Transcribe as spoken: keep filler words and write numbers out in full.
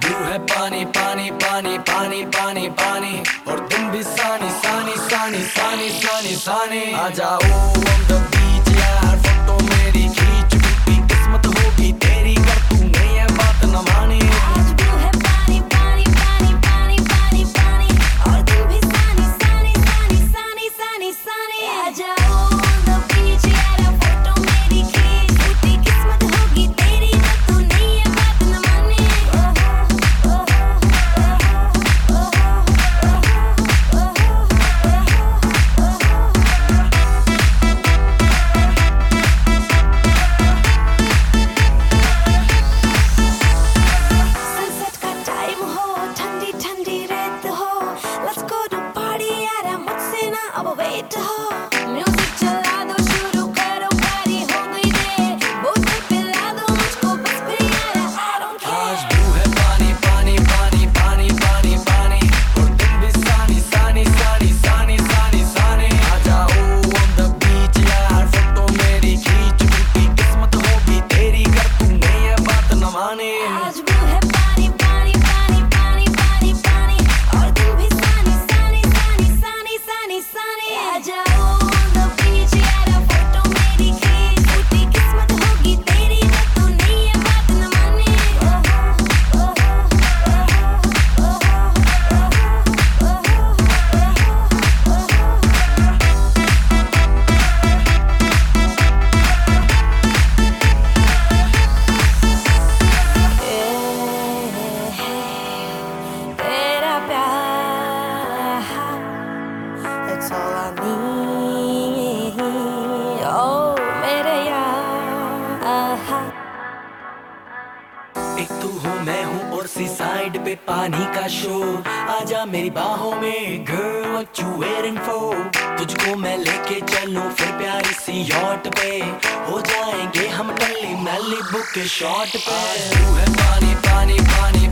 Blue है पानी पानी पानी पानी पानी पानी और तुम भी सानी सानी सानी सानी सानी सानी आ जाओ on the beach यार फोटो मेरी खींच टूटी किस्मत होगी तेरी कर तूने ये बात न मानी। आज ब्लू है पानी पानी पानी पानी पानी पानी और तुम भी सानी सानी सानी सानी सानी सानी आ जाओ on the beach यार फोटो मेरी खींच टूटी किस्मत होगी तेरी कर तूने ये बात न मानी। अब वेट हो म्यूजिक चला दो शुरू करो पारी हो गई दे बोतल पिला दो मुझको बस फिर यार I don't care। आज ब्लू है पानी पानी पानी पानी पानी पानी और तुम भी सानी सानी सानी सानी सानी सानी आ जाओ on the beach यार फोटो मेरी खींच टूटी किस्मत होगी तेरी कर तूने ये बात न मानी। आज ब्लू है पानी पानी पानी पानी पानी पानी और तुम भी सानी सानी सानी सानी सानी सानी आ जाओ on the beach यार फोटो मेरी खींच टूटी किस्मत होगी तेरी कर तूने ये बात न मानी। तेरा प्यार That's all I need Oh मेरे यार एक तू हो मैं हूँ और सी साइड पे पानी का शोर आजा मेरी बाहों में girl what you waiting for तुझको मैं लेके चलूं फिर प्यारी सी यॉट पे हो जाएंगे हम टल्ली मैली बुक के शॉट पे। तू है पानी पानी पानी